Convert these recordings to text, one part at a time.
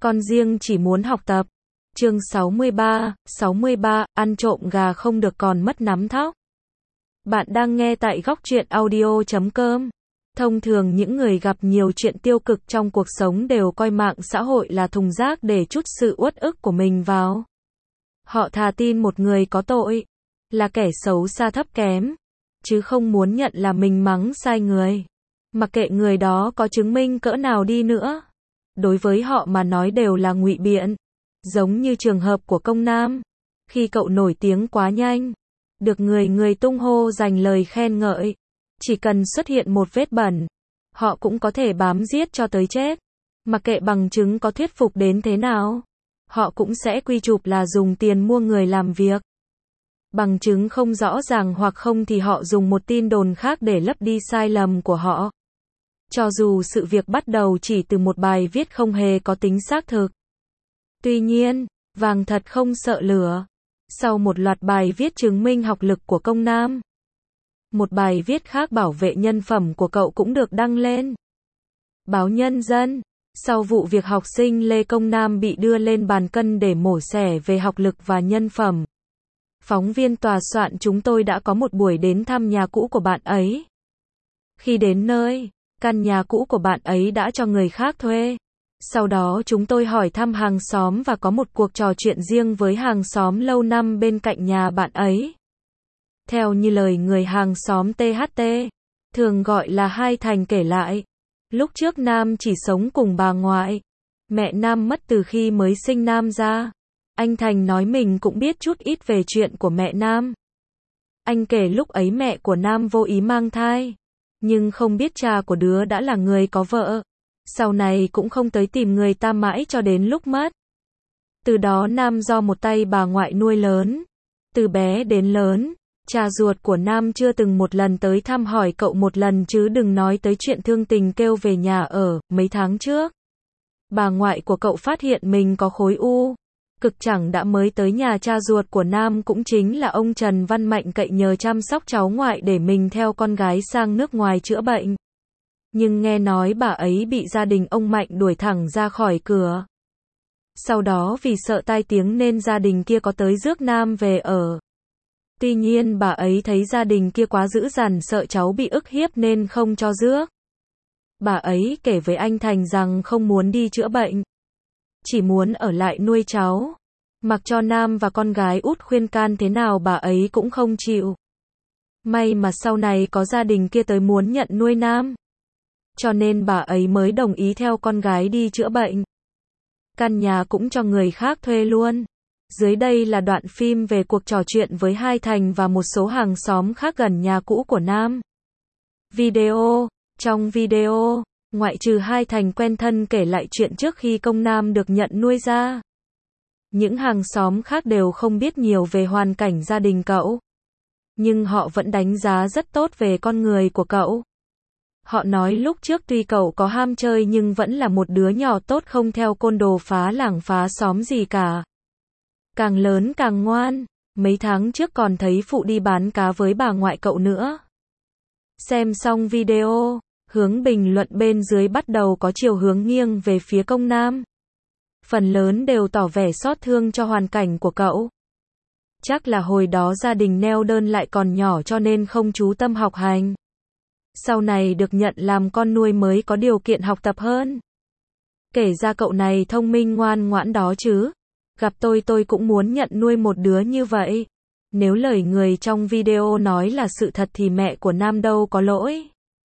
Con riêng chỉ muốn học tập. Chương 63, ăn trộm gà không được còn mất nắm thóc. Bạn đang nghe tại góc truyện audio.com. Thông thường những người gặp nhiều chuyện tiêu cực trong cuộc sống đều coi mạng xã hội là thùng rác để trút sự uất ức của mình vào. Họ thà tin một người có tội, là kẻ xấu xa thấp kém, chứ không muốn nhận là mình mắng sai người. Mặc kệ người đó có chứng minh cỡ nào đi nữa, đối với họ mà nói đều là ngụy biện. Giống như trường hợp của Công Nam, khi cậu nổi tiếng quá nhanh, được người tung hô dành lời khen ngợi, chỉ cần xuất hiện một vết bẩn, họ cũng có thể bám giết cho tới chết. Mặc kệ bằng chứng có thuyết phục đến thế nào, họ cũng sẽ quy chụp là dùng tiền mua người làm việc. Bằng chứng không rõ ràng hoặc không thì họ dùng một tin đồn khác để lấp đi sai lầm của họ. Cho dù sự việc bắt đầu chỉ từ một bài viết không hề có tính xác thực. Tuy nhiên, vàng thật không sợ lửa. Sau một loạt bài viết chứng minh học lực của Công Nam, một bài viết khác bảo vệ nhân phẩm của cậu cũng được đăng lên báo Nhân dân. Sau vụ việc học sinh Lê Công Nam bị đưa lên bàn cân để mổ xẻ về học lực và nhân phẩm, phóng viên tòa soạn chúng tôi đã có một buổi đến thăm nhà cũ của bạn ấy. Khi đến nơi, căn nhà cũ của bạn ấy đã cho người khác thuê. Sau đó chúng tôi hỏi thăm hàng xóm và có một cuộc trò chuyện riêng với hàng xóm lâu năm bên cạnh nhà bạn ấy. Theo như lời người hàng xóm THT, thường gọi là Hai Thành kể lại, lúc trước Nam chỉ sống cùng bà ngoại. Mẹ Nam mất từ khi mới sinh Nam ra. Anh Thành nói mình cũng biết chút ít về chuyện của mẹ Nam. Anh kể lúc ấy mẹ của Nam vô ý mang thai, nhưng không biết cha của đứa đã là người có vợ. Sau này cũng không tới tìm người ta mãi cho đến lúc mất. Từ đó Nam do một tay bà ngoại nuôi lớn. Từ bé đến lớn, cha ruột của Nam chưa từng một lần tới thăm hỏi cậu một lần, chứ đừng nói tới chuyện thương tình kêu về nhà ở. Mấy tháng trước, bà ngoại của cậu phát hiện mình có khối u cực chẳng đã mới tới nhà cha ruột của Nam, cũng chính là ông Trần Văn Mạnh, cậy nhờ chăm sóc cháu ngoại để mình theo con gái sang nước ngoài chữa bệnh. Nhưng nghe nói bà ấy bị gia đình ông Mạnh đuổi thẳng ra khỏi cửa. Sau đó vì sợ tai tiếng nên gia đình kia có tới rước Nam về ở. Tuy nhiên bà ấy thấy gia đình kia quá dữ dằn, sợ cháu bị ức hiếp nên không cho rước. Bà ấy kể với anh Thành rằng không muốn đi chữa bệnh, chỉ muốn ở lại nuôi cháu. Mặc cho Nam và con gái út khuyên can thế nào bà ấy cũng không chịu. May mà sau này có gia đình kia tới muốn nhận nuôi Nam, cho nên bà ấy mới đồng ý theo con gái đi chữa bệnh. Căn nhà cũng cho người khác thuê luôn. Dưới đây là đoạn phim về cuộc trò chuyện với Hai Thành và một số hàng xóm khác gần nhà cũ của Nam. Video. Trong video, ngoại trừ Hai Thành quen thân kể lại chuyện trước khi Công Nam được nhận nuôi ra, những hàng xóm khác đều không biết nhiều về hoàn cảnh gia đình cậu. Nhưng họ vẫn đánh giá rất tốt về con người của cậu. Họ nói lúc trước tuy cậu có ham chơi nhưng vẫn là một đứa nhỏ tốt, không theo côn đồ phá làng phá xóm gì cả. Càng lớn càng ngoan, mấy tháng trước còn thấy phụ đi bán cá với bà ngoại cậu nữa. Xem xong video, hướng bình luận bên dưới bắt đầu có chiều hướng nghiêng về phía Công Nam. Phần lớn đều tỏ vẻ xót thương cho hoàn cảnh của cậu. Chắc là hồi đó gia đình neo đơn lại còn nhỏ cho nên không chú tâm học hành. Sau này được nhận làm con nuôi mới có điều kiện học tập hơn. Kể ra cậu này thông minh ngoan ngoãn đó chứ. Gặp tôi cũng muốn nhận nuôi một đứa như vậy. Nếu lời người trong video nói là sự thật thì mẹ của Nam đâu có lỗi.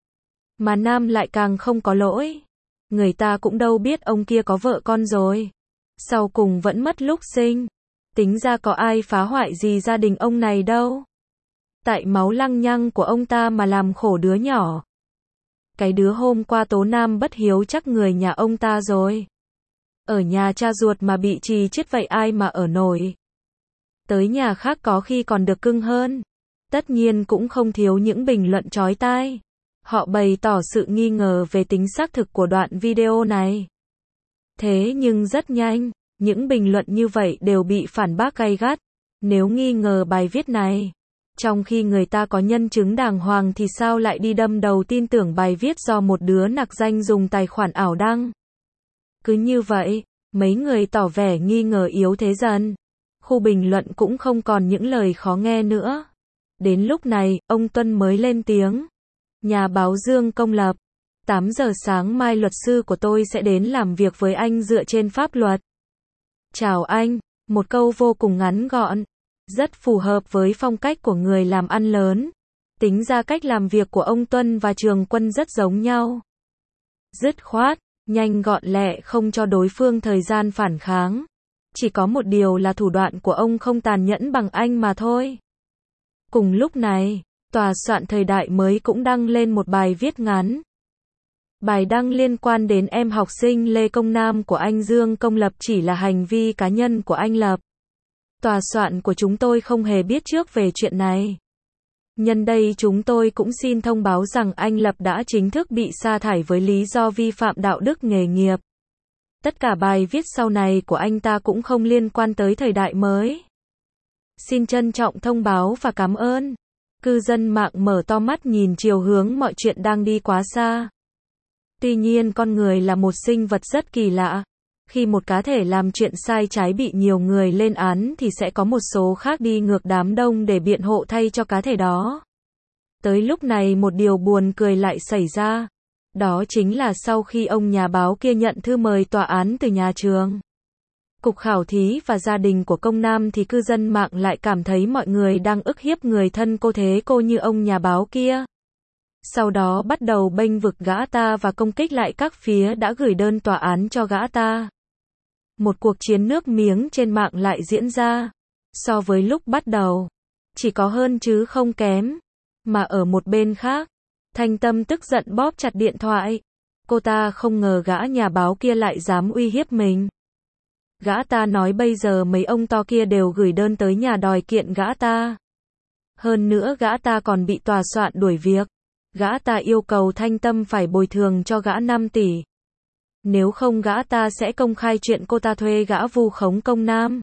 Mà Nam lại càng không có lỗi. Người ta cũng đâu biết ông kia có vợ con rồi. Sau cùng vẫn mất lúc sinh. Tính ra có ai phá hoại gì gia đình ông này đâu. Tại máu lăng nhăng của ông ta mà làm khổ đứa nhỏ. Cái đứa hôm qua tố Nam bất hiếu chắc người nhà ông ta rồi. Ở nhà cha ruột mà bị trì chết vậy ai mà ở nổi. Tới nhà khác có khi còn được cưng hơn. Tất nhiên cũng không thiếu những bình luận chói tai. Họ bày tỏ sự nghi ngờ về tính xác thực của đoạn video này. Thế nhưng rất nhanh, những bình luận như vậy đều bị phản bác gay gắt. Nếu nghi ngờ bài viết này, trong khi người ta có nhân chứng đàng hoàng thì sao lại đi đâm đầu tin tưởng bài viết do một đứa nặc danh dùng tài khoản ảo đăng. Cứ như vậy, Mấy người tỏ vẻ nghi ngờ yếu thế dần. Khu bình luận cũng không còn những lời khó nghe nữa. Đến lúc này, ông Tuân mới lên tiếng. Nhà báo Dương công lập. 8 giờ sáng mai luật sư của tôi sẽ đến làm việc với anh dựa trên pháp luật. Chào anh. Một câu vô cùng ngắn gọn. Rất phù hợp với phong cách của người làm ăn lớn. Tính ra cách làm việc của ông Tuân và Trường Quân rất giống nhau. Dứt khoát, nhanh gọn lẹ không cho đối phương thời gian phản kháng. Chỉ có một điều là thủ đoạn của ông không tàn nhẫn bằng anh mà thôi. Cùng lúc này, tòa soạn Thời Đại Mới cũng đăng lên một bài viết ngắn. Bài đăng liên quan đến em học sinh Lê Công Nam của anh Dương Công Lập chỉ là hành vi cá nhân của anh Lập. Tòa soạn của chúng tôi không hề biết trước về chuyện này. Nhân đây chúng tôi cũng xin thông báo rằng anh Lập đã chính thức bị sa thải với lý do vi phạm đạo đức nghề nghiệp. Tất cả bài viết sau này của anh ta cũng không liên quan tới Thời Đại Mới. Xin trân trọng thông báo và cảm ơn. Cư dân mạng mở to mắt nhìn chiều hướng mọi chuyện đang đi quá xa. Tuy nhiên con người là một sinh vật rất kỳ lạ. Khi một cá thể làm chuyện sai trái bị nhiều người lên án thì sẽ có một số khác đi ngược đám đông để biện hộ thay cho cá thể đó. Tới lúc này một điều buồn cười lại xảy ra. Đó chính là sau khi ông nhà báo kia nhận thư mời tòa án từ nhà trường, Cục Khảo thí và gia đình của Công Nam thì cư dân mạng lại cảm thấy mọi người đang ức hiếp người thân cô thế cô như ông nhà báo kia. Sau đó bắt đầu bênh vực gã ta và công kích lại các phía đã gửi đơn tòa án cho gã ta. Một cuộc chiến nước miếng trên mạng lại diễn ra. So với lúc bắt đầu, chỉ có hơn chứ không kém. Mà ở một bên khác, Thanh Tâm tức giận bóp chặt điện thoại. Cô ta không ngờ gã nhà báo kia lại dám uy hiếp mình. Gã ta nói bây giờ mấy ông to kia đều gửi đơn tới nhà đòi kiện gã ta. Hơn nữa gã ta còn bị tòa soạn đuổi việc. Gã ta yêu cầu Thanh Tâm phải bồi thường cho gã 5 tỷ. Nếu không gã ta sẽ công khai chuyện cô ta thuê gã vu khống Công Nam.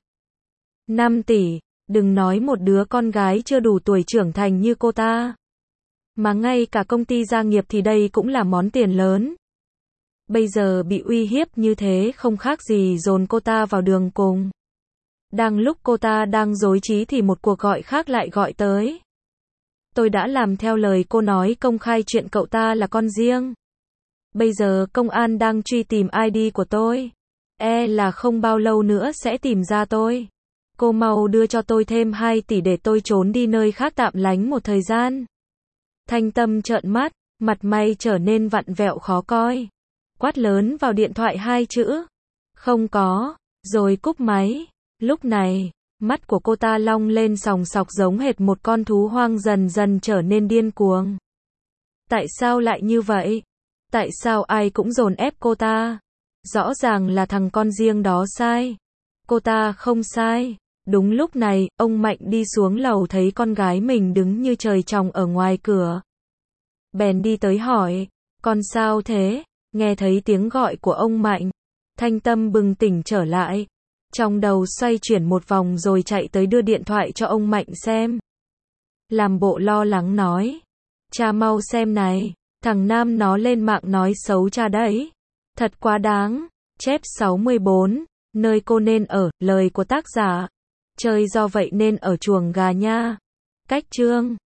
5 tỷ, đừng nói một đứa con gái chưa đủ tuổi trưởng thành như cô ta. Mà ngay cả công ty gia nghiệp thì đây cũng là món tiền lớn. Bây giờ bị uy hiếp như thế không khác gì dồn cô ta vào đường cùng. Đang lúc cô ta đang rối trí thì một cuộc gọi khác lại gọi tới. Tôi đã làm theo lời cô nói công khai chuyện cậu ta là con riêng. Bây giờ công an đang truy tìm ID của tôi. Là không bao lâu nữa sẽ tìm ra tôi. Cô mau đưa cho tôi thêm 2 tỷ để tôi trốn đi nơi khác tạm lánh một thời gian. Thanh Tâm trợn mắt, mặt mày trở nên vặn vẹo khó coi. Quát lớn vào điện thoại 2 chữ. Không có, rồi cúp máy. Lúc này, mắt của cô ta long lên sòng sọc giống hệt một con thú hoang dần dần trở nên điên cuồng. Tại sao lại như vậy? Tại sao ai cũng dồn ép cô ta? Rõ ràng là thằng con riêng đó sai. Cô ta không sai. Đúng lúc này, ông Mạnh đi xuống lầu thấy con gái mình đứng như trời trồng ở ngoài cửa. Bèn đi tới hỏi, con sao thế? Nghe thấy tiếng gọi của ông Mạnh, Thanh Tâm bừng tỉnh trở lại. Trong đầu xoay chuyển một vòng rồi chạy tới đưa điện thoại cho ông Mạnh xem. Làm bộ lo lắng nói, cha mau xem này, thằng Nam nó lên mạng nói xấu cha đấy. Thật quá đáng. Chép 64, nơi cô nên ở, lời của tác giả. Chơi do vậy nên ở chuồng gà nha. Cách chương